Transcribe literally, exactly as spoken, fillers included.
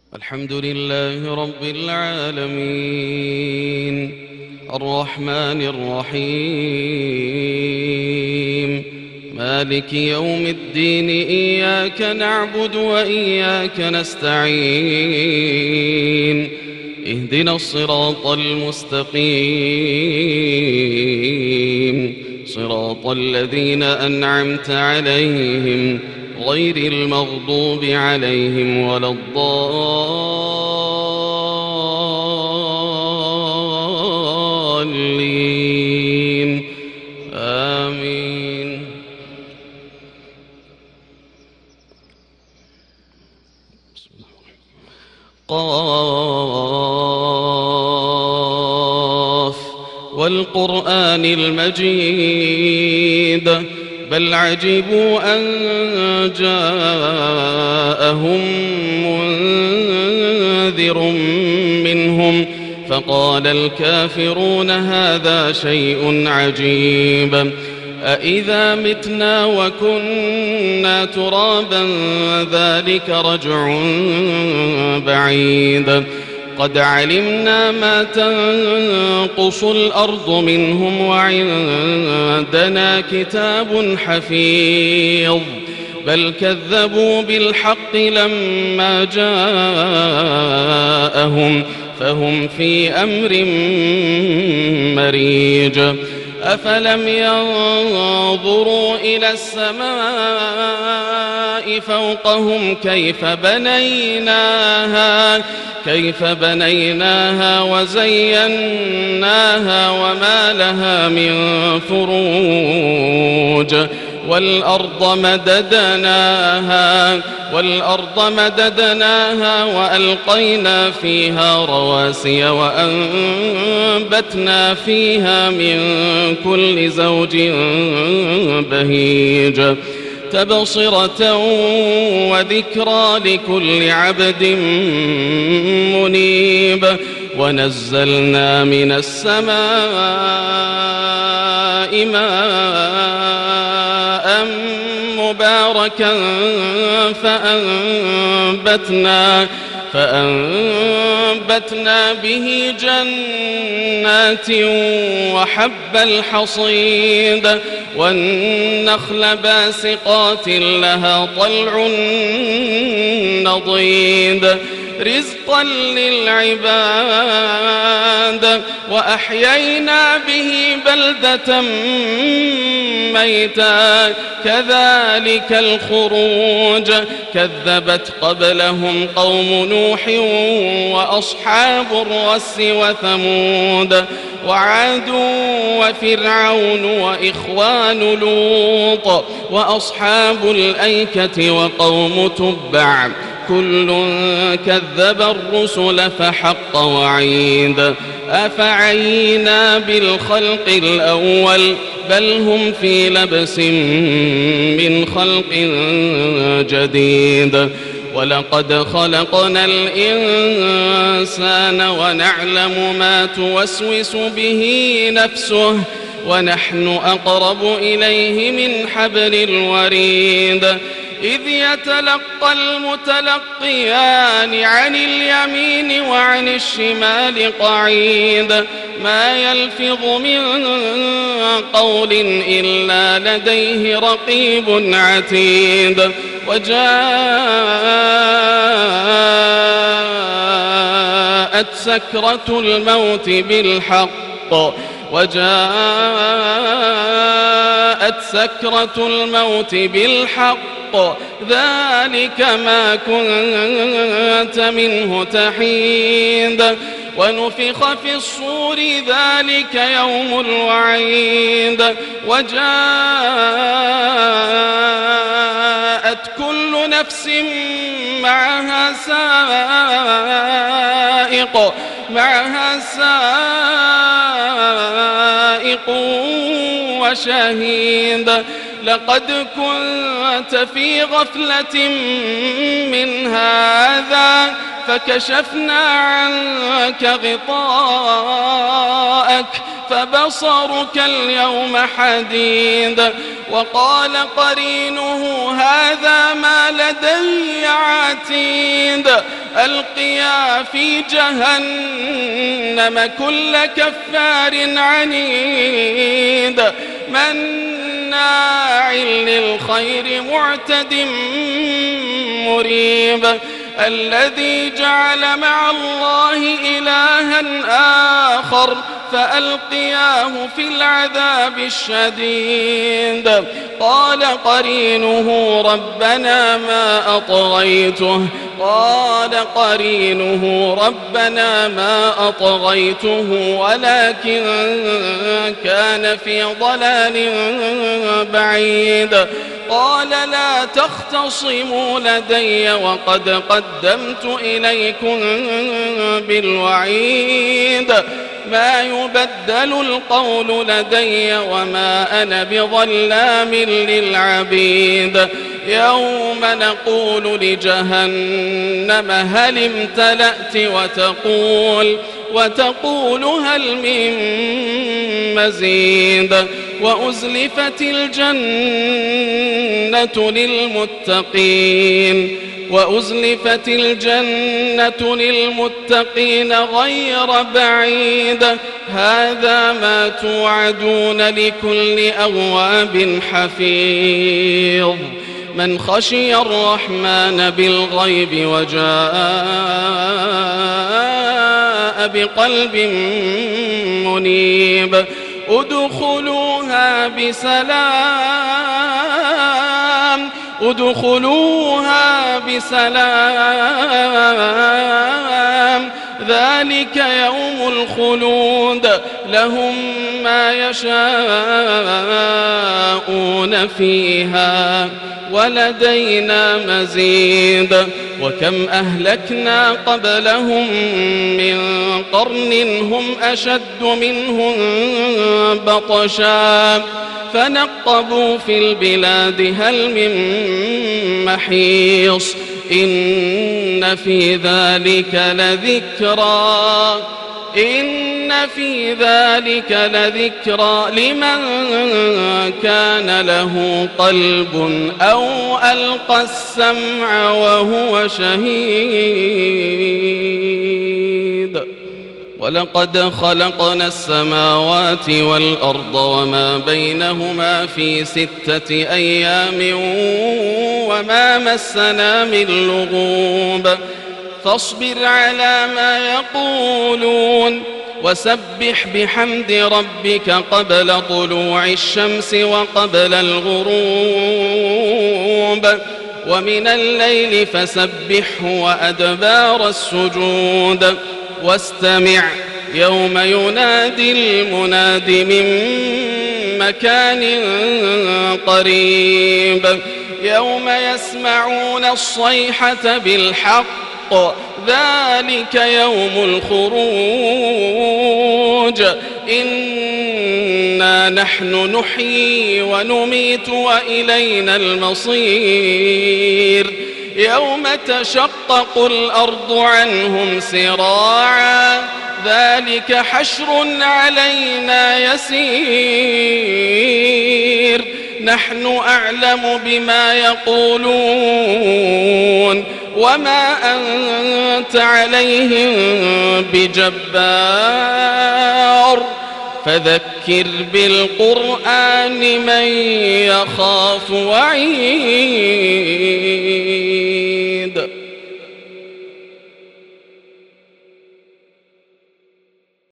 الحمد لله رب العالمين الرحمن الرحيم مالك يوم الدين إياك نعبد وإياك نستعين اهدنا الصراط المستقيم صراط الذين أنعمت عليهم غير المغضوب عليهم ولا الضالين آمين. قاف والقرآن المجيد بل عجبوا أن جاءهم منذر منهم فقال الكافرون هذا شيء عجيب أإذا متنا وكنا ترابا ذلك رجع بعيد قد علمنا ما تنقص الأرض منهم وعندنا كتاب حفيظ بل كذبوا بالحق لما جاءهم فهم في أمر مريج أفلم ينظروا إلى السماء فوقهم كيف بنيناها كيف بنيناها وزيناها وما لها من فروج والأرض مددناها والأرض مددناها وألقينا فيها رواسي وأنبتنا فيها من كل زوج بهيج تبصرة وذكرى لكل عبد منيب ونزلنا من السماء ماء مباركا فأنبتنا فأنبتنا به جنات وحب الحصيد والنخل باسقات لها طلع نضيد رزقا للعباد وأحيينا به بلدة ميتا كذلك الخروج كذبت قبلهم قوم نوح وأصحاب الرس وثمود وعاد وفرعون وإخوان لوط وأصحاب الأيكة وقوم تبع كل كذب الرسل فحق وعيد أفعينا بالخلق الأول بل هم في لبس من خلق جديد ولقد خلقنا الإنسان ونعلم ما توسوس به نفسه ونحن أقرب إليه من حبل الوريد إذ يتلقى المتلقيان عن اليمين وعن الشمال قعيد ما يلفظ من قول إلا لديه رقيب عتيد وجاءت سكرة الموت بالحق وجاءت سكرة الموت بالحق ذلك ما كنت منه تحيد ونفخ في الصور ذلك يوم الوعيد وجاءت كل نفس معها سائق معها سائق وشهيد لقد كنت في غفلة من هذا فكشفنا عنك غطاءك فبصرك اليوم حديد. وقال قرينه هذا ما لدي عتيد فألقيا في جهنم كل كفار عنيد مناع للخير معتد مريب الذي جعل مع الله إلها آخر فألقياه في العذاب الشديد قال قرينه ربنا ما أطغيته قال قرينه ربنا ما أطغيته ولكن كان في ضلال بعيد قال لا تختصموا لدي وقد قدمت إليكم بالوعيد ما يبدل القول لدي وما أنا بظلام للعبيد يوم نقول لجهنم هل امتلأت وتقول وتقول هل من مزيد وأزلفت الجنة للمتقين وأزلفت الجنة للمتقين غير بعيد هذا ما توعدون لكل أواب حفيظ من خشي الرحمن بالغيب وجاء بقلب منيب ادخلوها بسلام ادخلوها بسلام ذلك يوم الخلود لهم ما يشاءون فيها ولدينا مزيد وكم أهلكنا قبلهم من قرن هم أشد منهم بطشا فنقبوا في البلاد هل من محيص إن في ذلك لذكرى إن في ذلك لذكرى لمن كان له قلب أو ألقى السمع وهو شهيد ولقد خلقنا السماوات والأرض وما بينهما في ستة أيام وما مسنا من لغوب فاصبر على ما يقولون وسبح بحمد ربك قبل طلوع الشمس وقبل الغروب ومن الليل فسبحه وأدبار السجود واستمع يوم ينادي المناد من مكان قريب يوم يسمعون الصيحة بالحق ذلك يوم الخروج إنا نحن نحيي ونميت وإلينا المصير يوم تشقق الأرض عنهم سراعا ذلك حشر علينا يسير نحن أعلم بما يقولون وما أنت عليهم بجبار فذكر بالقرآن من يخاف وعيد.